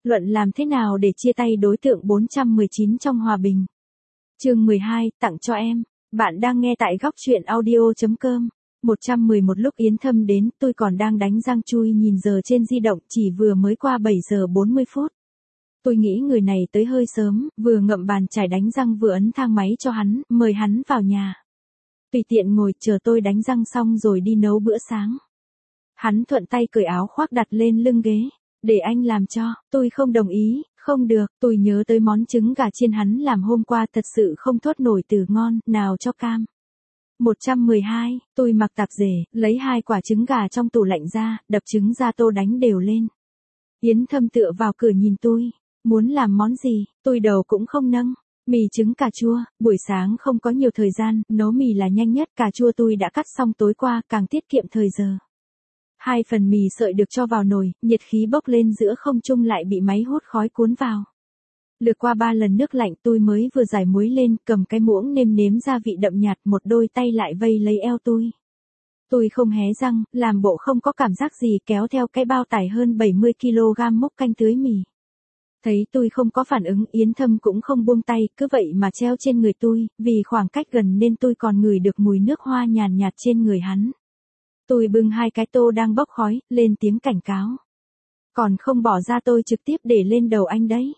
Luận làm thế nào để chia tay đối tượng 419 trong hòa bình. Chương 12, tặng cho em. Bạn đang nghe tại góc truyện audio.com. 111 lúc Yến Thâm đến, tôi còn đang đánh răng chui nhìn giờ trên di động, chỉ vừa mới qua 7 giờ 40 phút. Tôi nghĩ người này tới hơi sớm, vừa ngậm bàn chải đánh răng vừa ấn thang máy cho hắn, mời hắn vào nhà. Tùy tiện ngồi chờ tôi đánh răng xong rồi đi nấu bữa sáng. Hắn thuận tay cởi áo khoác đặt lên lưng ghế. Để anh làm cho, tôi không đồng ý, không được, tôi nhớ tới món trứng gà chiên hắn làm hôm qua thật sự không thốt nổi từ ngon, nào cho cam. 112, tôi mặc tạp dề, lấy 2 quả trứng gà trong tủ lạnh ra, đập trứng ra tô đánh đều lên. Yến Thâm tựa vào cửa nhìn tôi, muốn làm món gì, tôi đầu cũng không nâng. Mì trứng cà chua, buổi sáng không có nhiều thời gian, nấu mì là nhanh nhất, cà chua tôi đã cắt xong tối qua, càng tiết kiệm thời giờ. 2 phần mì sợi được cho vào nồi, nhiệt khí bốc lên giữa không trung lại bị máy hút khói cuốn vào. Lược qua 3 lần nước lạnh tôi mới vừa giải muối lên, cầm cái muỗng nêm nếm gia vị đậm nhạt, một đôi tay lại vây lấy eo tôi. Tôi không hé răng, làm bộ không có cảm giác gì, kéo theo cái bao tải hơn 70 kg múc canh tưới mì. Thấy tôi không có phản ứng, Yến Thâm cũng không buông tay, cứ vậy mà treo trên người tôi, vì khoảng cách gần nên tôi còn ngửi được mùi nước hoa nhàn nhạt trên người hắn. Tôi bưng 2 cái tô đang bốc khói, lên tiếng cảnh cáo. Còn không bỏ ra tôi trực tiếp để lên đầu anh đấy.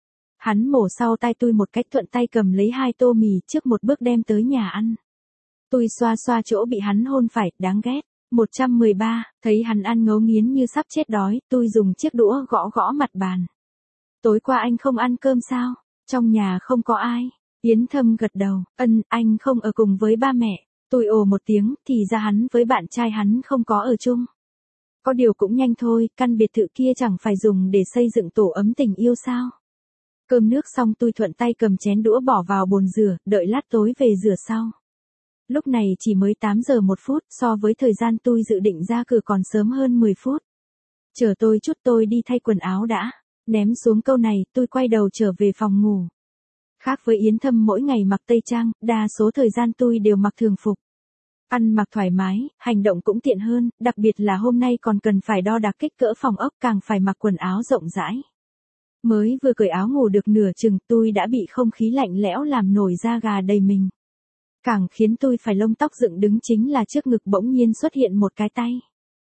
Hắn mổ sau tay tôi một cách thuận tay cầm lấy 2 tô mì trước một bước đem tới nhà ăn. Tôi xoa xoa chỗ bị hắn hôn phải, đáng ghét. 113, thấy hắn ăn ngấu nghiến như sắp chết đói, tôi dùng chiếc đũa gõ gõ mặt bàn. Tối qua anh không ăn cơm sao? Trong nhà không có ai. Yến Thâm gật đầu, anh không ở cùng với ba mẹ. Tôi ồ một tiếng, thì ra hắn với bạn trai hắn không có ở chung. Có điều cũng nhanh thôi, căn biệt thự kia chẳng phải dùng để xây dựng tổ ấm tình yêu sao. Cơm nước xong tôi thuận tay cầm chén đũa bỏ vào bồn rửa, đợi lát tối về rửa sau. Lúc này chỉ mới 8 giờ 1 phút, so với thời gian tôi dự định ra cửa còn sớm hơn 10 phút. Chờ tôi chút, tôi đi thay quần áo đã. Ném xuống câu này, tôi quay đầu trở về phòng ngủ. Khác với Yến Thâm mỗi ngày mặc tây trang, đa số thời gian tôi đều mặc thường phục. Ăn mặc thoải mái, hành động cũng tiện hơn, đặc biệt là hôm nay còn cần phải đo đạc kích cỡ phòng ốc, càng phải mặc quần áo rộng rãi. Mới vừa cởi áo ngủ được nửa chừng, tôi đã bị không khí lạnh lẽo làm nổi da gà đầy mình. Càng khiến tôi phải lông tóc dựng đứng chính là trước ngực bỗng nhiên xuất hiện một cái tay.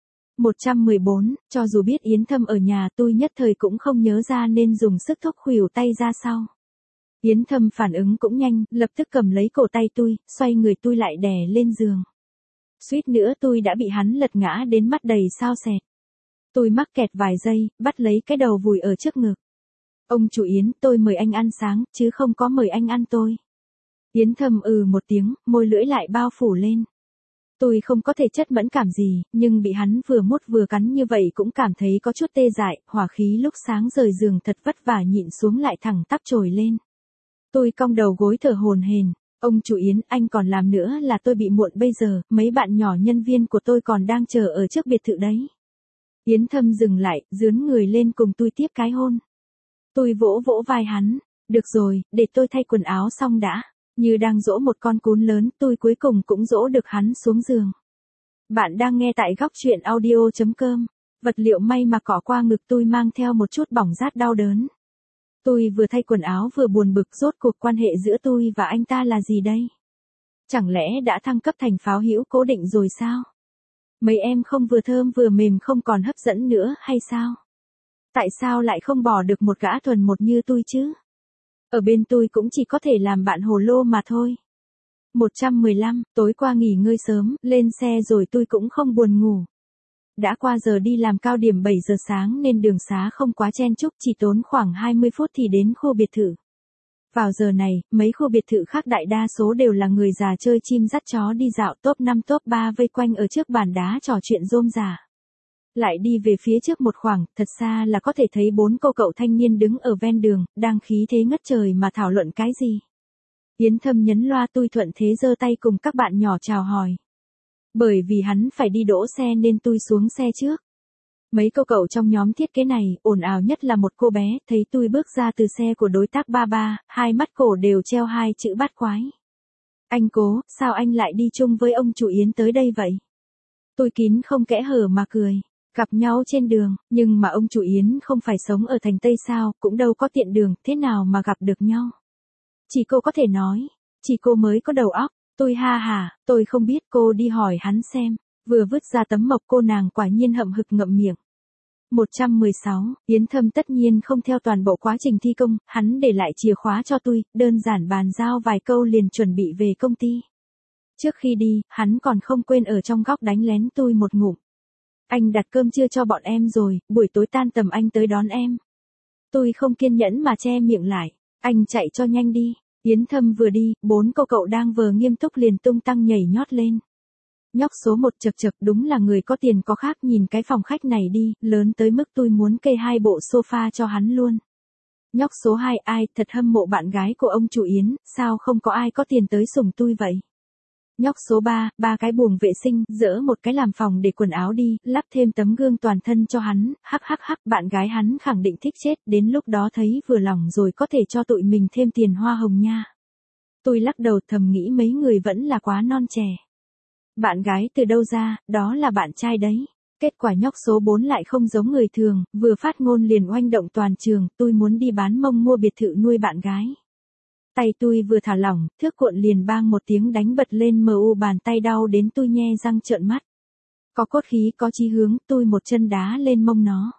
114, cho dù biết Yến Thâm ở nhà tôi nhất thời cũng không nhớ ra nên dùng sức thúc khuỷu tay ra sau. Yến Thâm phản ứng cũng nhanh, lập tức cầm lấy cổ tay tôi, xoay người tôi lại đè lên giường. Suýt nữa tôi đã bị hắn lật ngã đến mắt đầy sao sẹt. Tôi mắc kẹt vài giây, bắt lấy cái đầu vùi ở trước ngực. Ông chủ Yến, tôi mời anh ăn sáng, chứ không có mời anh ăn tôi. Yến Thâm một tiếng, môi lưỡi lại bao phủ lên. Tôi không có thể chất mẫn cảm gì, nhưng bị hắn vừa mút vừa cắn như vậy cũng cảm thấy có chút tê dại, hỏa khí lúc sáng rời giường thật vất vả nhịn xuống lại thẳng tắp trồi lên. Tôi cong đầu gối thở hổn hển. Ông chủ Yến, anh còn làm nữa là tôi bị muộn bây giờ, mấy bạn nhỏ nhân viên của tôi còn đang chờ ở trước biệt thự đấy. Yến Thâm dừng lại, dướn người lên cùng tôi tiếp cái hôn. Tôi vỗ vỗ vai hắn. Được rồi, để tôi thay quần áo xong đã. Như đang dỗ một con cún lớn, tôi cuối cùng cũng dỗ được hắn xuống giường. Bạn đang nghe tại góc truyện audio.com. Vật liệu may mà cỏ qua ngực tôi mang theo một chút bỏng rát đau đớn. Tôi vừa thay quần áo vừa buồn bực, rốt cuộc quan hệ giữa tôi và anh ta là gì đây? Chẳng lẽ đã thăng cấp thành pháo hữu cố định rồi sao? Mấy em không vừa thơm vừa mềm không còn hấp dẫn nữa hay sao? Tại sao lại không bỏ được một gã thuần một như tôi chứ? Ở bên tôi cũng chỉ có thể làm bạn hồ lô mà thôi. 115, tối qua nghỉ ngơi sớm, lên xe rồi tôi cũng không buồn ngủ. Đã qua giờ đi làm cao điểm 7 giờ sáng nên đường xá không quá chen chúc, chỉ tốn khoảng 20 phút thì đến khu biệt thự. Vào giờ này, mấy khu biệt thự khác đại đa số đều là người già chơi chim dắt chó đi dạo, top 5 top 3 vây quanh ở trước bàn đá trò chuyện rôm rả. Lại đi về phía trước một khoảng, thật xa là có thể thấy 4 cô cậu thanh niên đứng ở ven đường, đang khí thế ngất trời mà thảo luận cái gì. Yến Thâm nhấn loa, tôi thuận thế giơ tay cùng các bạn nhỏ chào hỏi. Bởi vì hắn phải đi đỗ xe nên tôi xuống xe trước. Mấy cô cậu trong nhóm thiết kế này, ồn ào nhất là một cô bé, thấy tôi bước ra từ xe của đối tác ba ba, hai mắt cổ đều treo 2 chữ bát quái. Anh Cố, sao anh lại đi chung với ông chủ Yến tới đây vậy? Tôi kín không kẽ hở mà cười. Gặp nhau trên đường, nhưng mà ông chủ Yến không phải sống ở thành Tây sao, cũng đâu có tiện đường, thế nào mà gặp được nhau. Chỉ cô có thể nói, chỉ cô mới có đầu óc, tôi ha hà, tôi không biết, cô đi hỏi hắn xem. Vừa vứt ra tấm mộc cô nàng quả nhiên hậm hực ngậm miệng. 116, Yến Thâm tất nhiên không theo toàn bộ quá trình thi công, hắn để lại chìa khóa cho tôi, đơn giản bàn giao vài câu liền chuẩn bị về công ty. Trước khi đi, hắn còn không quên ở trong góc đánh lén tôi một ngụm. Anh đặt cơm trưa cho bọn em rồi, buổi tối tan tầm anh tới đón em. Tôi không kiên nhẫn mà che miệng lại, anh chạy cho nhanh đi. Yến Thâm vừa đi, 4 cô cậu đang vờ nghiêm túc liền tung tăng nhảy nhót lên. Nhóc số 1 chật chật đúng là người có tiền có khác, nhìn cái phòng khách này đi, lớn tới mức tôi muốn kê 2 bộ sofa cho hắn luôn. Nhóc số 2 ai thật hâm mộ bạn gái của ông chủ Yến, sao không có ai có tiền tới sủng tôi vậy. Nhóc số 3, 3 cái buồng vệ sinh, dỡ một cái làm phòng để quần áo đi, lắp thêm tấm gương toàn thân cho hắn, hắc hắc hắc, bạn gái hắn khẳng định thích chết, đến lúc đó thấy vừa lòng rồi có thể cho tụi mình thêm tiền hoa hồng nha. Tôi lắc đầu thầm nghĩ mấy người vẫn là quá non trẻ. Bạn gái từ đâu ra, đó là bạn trai đấy. Kết quả nhóc số 4 lại không giống người thường, vừa phát ngôn liền oanh động toàn trường, tôi muốn đi bán mông mua biệt thự nuôi bạn gái. Tay tôi vừa thả lỏng, thước cuộn liền bang một tiếng đánh bật lên bàn tay đau đến tôi nhe răng trợn mắt. Có cốt khí có chí hướng, tôi một chân đá lên mông nó.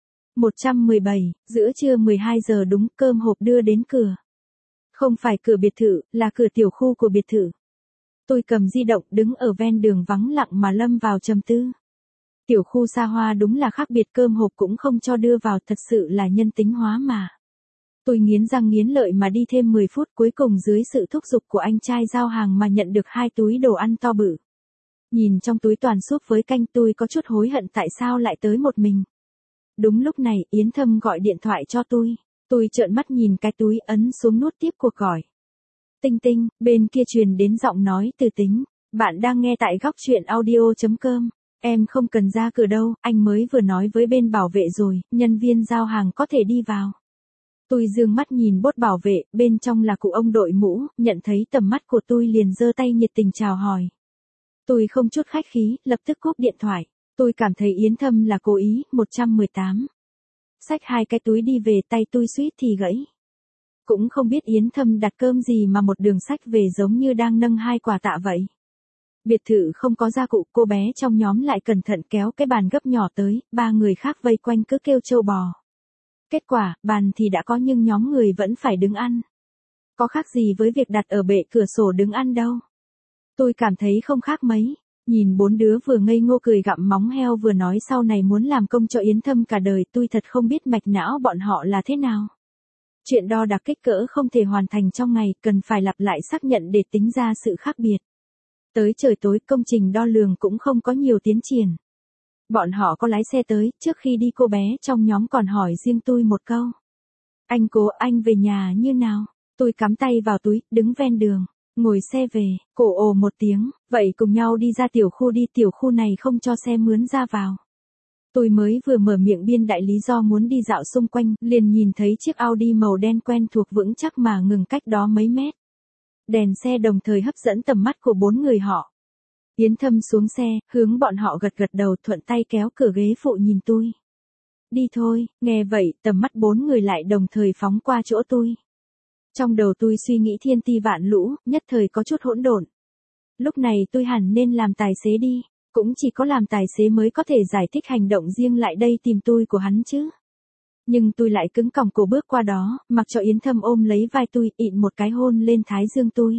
117, giữa trưa 12 giờ đúng, cơm hộp đưa đến cửa. Không phải cửa biệt thự, là cửa tiểu khu của biệt thự. Tôi cầm di động đứng ở ven đường vắng lặng mà lâm vào trầm tư. Tiểu khu xa hoa đúng là khác biệt, cơm hộp cũng không cho đưa vào, thật sự là nhân tính hóa mà. Tôi nghiến răng nghiến lợi mà đi thêm 10 phút, cuối cùng dưới sự thúc giục của anh trai giao hàng mà nhận được 2 túi đồ ăn to bự. Nhìn trong túi toàn súp với canh, tôi có chút hối hận tại sao lại tới một mình. Đúng lúc này, Yến Thâm gọi điện thoại cho tôi. Tôi trợn mắt nhìn cái túi, ấn xuống nút tiếp cuộc gọi. Tinh tinh, bên kia truyền đến giọng nói từ Tính. Bạn đang nghe tại góc truyện audio.com. Em không cần ra cửa đâu, anh mới vừa nói với bên bảo vệ rồi, nhân viên giao hàng có thể đi vào. Tôi dương mắt nhìn bốt bảo vệ, bên trong là cụ ông đội mũ, nhận thấy tầm mắt của tôi liền giơ tay nhiệt tình chào hỏi. Tôi không chút khách khí, lập tức cúp điện thoại. Tôi cảm thấy Yến Thâm là cố ý. 118. Xách 2 cái túi đi về, tay tôi suýt thì gãy. Cũng không biết Yến Thâm đặt cơm gì mà một đường xách về giống như đang nâng 2 quả tạ vậy. Biệt thự không có gia cụ, cô bé trong nhóm lại cẩn thận kéo cái bàn gấp nhỏ tới, 3 người khác vây quanh cứ kêu trâu bò. Kết quả, bàn thì đã có nhưng nhóm người vẫn phải đứng ăn. Có khác gì với việc đặt ở bệ cửa sổ đứng ăn đâu. Tôi cảm thấy không khác mấy. Nhìn 4 đứa vừa ngây ngô cười gặm móng heo vừa nói sau này muốn làm công cho Yến Thâm cả đời, tôi thật không biết mạch não bọn họ là thế nào. Chuyện đo đạc kích cỡ không thể hoàn thành trong ngày, cần phải lặp lại xác nhận để tính ra sự khác biệt. Tới trời tối, công trình đo lường cũng không có nhiều tiến triển. Bọn họ có lái xe tới, trước khi đi cô bé trong nhóm còn hỏi riêng tôi một câu. Anh Cố, anh về nhà như nào? Tôi cắm tay vào túi, đứng ven đường, ngồi xe về, cổ ồ một tiếng, vậy cùng nhau đi ra tiểu khu đi, tiểu khu này không cho xe mướn ra vào. Tôi mới vừa mở miệng biên đại lý do muốn đi dạo xung quanh, liền nhìn thấy chiếc Audi màu đen quen thuộc vững chắc mà ngừng cách đó mấy mét. Đèn xe đồng thời hấp dẫn tầm mắt của 4 người họ. Yến Thâm xuống xe, hướng bọn họ gật gật đầu, thuận tay kéo cửa ghế phụ nhìn tôi. Đi thôi, nghe vậy, tầm mắt 4 người lại đồng thời phóng qua chỗ tôi. Trong đầu tôi suy nghĩ thiên ti vạn lũ, nhất thời có chút hỗn độn. Lúc này tôi hẳn nên làm tài xế đi, cũng chỉ có làm tài xế mới có thể giải thích hành động riêng lại đây tìm tôi của hắn chứ. Nhưng tôi lại cứng còng cổ bước qua đó, mặc cho Yến Thâm ôm lấy vai tôi, ịn một cái hôn lên thái dương tôi.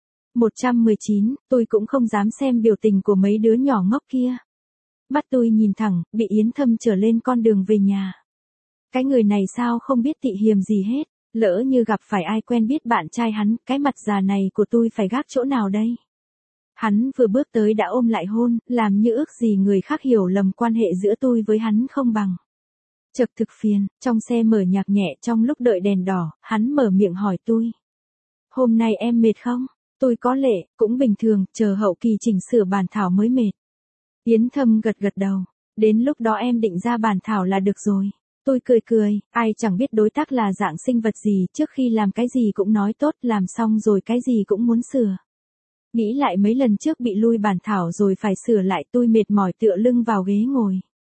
119, tôi cũng không dám xem biểu tình của mấy đứa nhỏ ngốc kia. Mắt tôi nhìn thẳng, bị Yến Thâm trở lên con đường về nhà. Cái người này sao không biết tị hiềm gì hết, lỡ như gặp phải ai quen biết bạn trai hắn, cái mặt già này của tôi phải gác chỗ nào đây? Hắn vừa bước tới đã ôm lại hôn, làm như ước gì người khác hiểu lầm quan hệ giữa tôi với hắn không bằng. Chật thực phiền, trong xe mở nhạc nhẹ trong lúc đợi đèn đỏ, hắn mở miệng hỏi tôi. Hôm nay em mệt không? Tôi có lệ, cũng bình thường, chờ hậu kỳ chỉnh sửa bản thảo mới mệt. Yến Thâm gật gật đầu, đến lúc đó em định ra bản thảo là được rồi. Tôi cười cười, ai chẳng biết đối tác là dạng sinh vật gì, trước khi làm cái gì cũng nói tốt, làm xong rồi cái gì cũng muốn sửa. Nghĩ lại mấy lần trước bị lui bản thảo rồi phải sửa lại, tôi mệt mỏi tựa lưng vào ghế ngồi.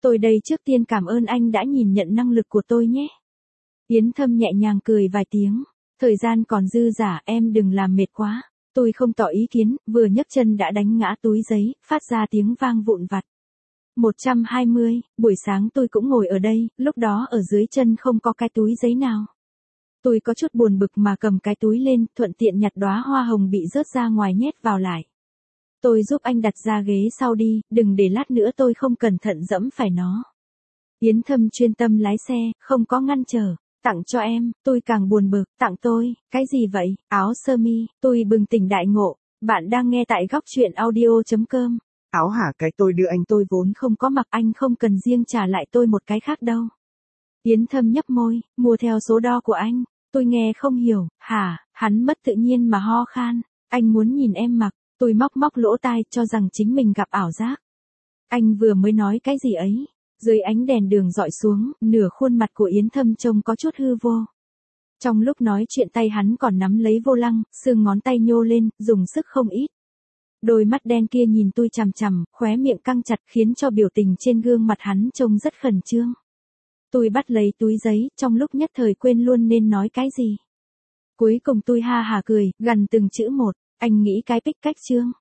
Tôi đây trước tiên cảm ơn anh đã nhìn nhận năng lực của tôi nhé. Yến Thâm nhẹ nhàng cười vài tiếng. Thời gian còn dư dả, em đừng làm mệt quá. Tôi không tỏ ý kiến, vừa nhấc chân đã đánh ngã túi giấy, phát ra tiếng vang vụn vặt. 120, buổi sáng tôi cũng ngồi ở đây, lúc đó ở dưới chân không có cái túi giấy nào. Tôi có chút buồn bực mà cầm cái túi lên, thuận tiện nhặt đóa hoa hồng bị rớt ra ngoài nhét vào lại. Tôi giúp anh đặt ra ghế sau đi, đừng để lát nữa tôi không cẩn thận dẫm phải nó. Yến Thâm chuyên tâm lái xe, không có ngăn trở. Tặng cho em, tôi càng buồn bực, tặng tôi, cái gì vậy, áo sơ mi, tôi bừng tỉnh đại ngộ. Bạn đang nghe tại góc truyện audio.com. Áo hả, cái tôi đưa anh Tôi vốn không có mặc, anh không cần riêng trả lại tôi một cái khác đâu. Yến Thâm nhấp môi, mua theo số đo của anh. Tôi nghe không hiểu, hả, hắn mất tự nhiên mà ho khan. Anh muốn nhìn em mặc, tôi móc móc lỗ tai cho rằng chính mình gặp ảo giác. Anh vừa mới nói cái gì ấy? Dưới ánh đèn đường dọi xuống, nửa khuôn mặt của Yến Thâm trông có chút hư vô. Trong lúc nói chuyện tay hắn còn nắm lấy vô lăng, xương ngón tay nhô lên, dùng sức không ít. Đôi mắt đen kia nhìn tôi chằm chằm, khóe miệng căng chặt khiến cho biểu tình trên gương mặt hắn trông rất khẩn trương. Tôi bắt lấy túi giấy, trong lúc nhất thời quên luôn nên nói cái gì. Cuối cùng tôi ha hà cười, gần từng chữ một, anh nghĩ cái cách chương.